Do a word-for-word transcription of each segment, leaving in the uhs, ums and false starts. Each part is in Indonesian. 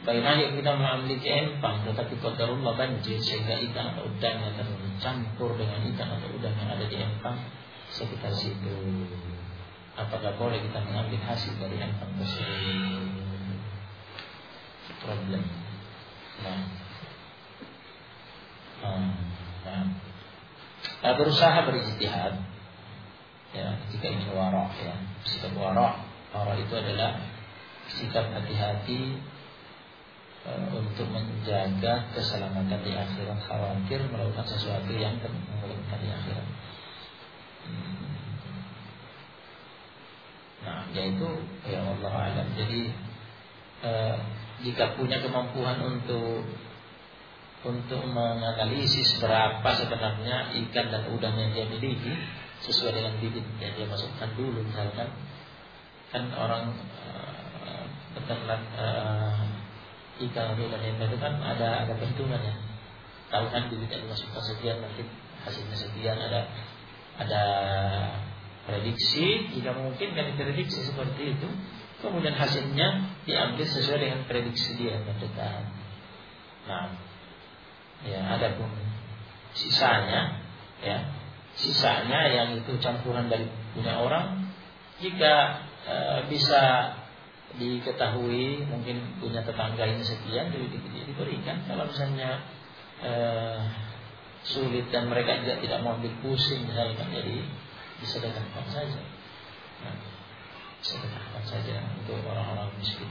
Bagaimana kita memiliki empang, tetapi qadarullah banjir sehingga ikan atau udang yang tercampur dengan ikan atau udang yang ada di empang sekitar situ. Apakah boleh kita mengambil hasil dari empang tersebut? Problem. Nah, hmm, nah. nah berusaha berijtihad. Ya, jika ingin wara', ya, sikap wara'. Wara' itu adalah sikap hati-hati untuk menjaga keselamatan di akhirat, khawatir melakukan sesuatu yang merugikan di akhirat. Nah, yaitu ya Allah alam. Jadi eh, jika punya kemampuan untuk untuk menganalisis berapa sebenarnya ikan dan udang yang dia miliki sesuai dengan bibit yang dia masukkan dulu, misalkan kan orang eh, peternak eh, ikan atau ikan itu kan ada ada perhitungannya. Tahu kan bibit yang dimasukkan sekian, nanti hasilnya sekian, ada ada prediksi. Jika mungkin kan prediksi seperti itu, kemudian hasilnya diambil sesuai dengan prediksi dia mendekat. Nah, ya ada pun sisanya, ya sisanya yang itu campuran dari punya orang, jika e, bisa diketahui mungkin punya tetangga ini sekian, diberikan. Kalau misalnya eh, sulit dan mereka juga tidak mau ambil pusing misalkan, jadi disedekahkan saja. Nah, sedekahkan saja untuk orang-orang miskin.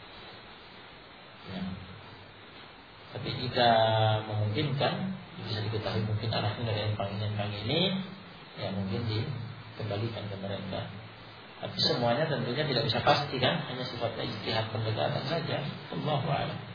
Ya. Tapi jika memungkinkan, bisa diketahui mungkin arahnya dari empang ini, empang ini, ya mungkin dikembalikan ke mereka. Tapi semuanya tentunya tidak bisa pasti kan, hanya sifatnya ijtihad pendekatan saja. Allahu a'lam.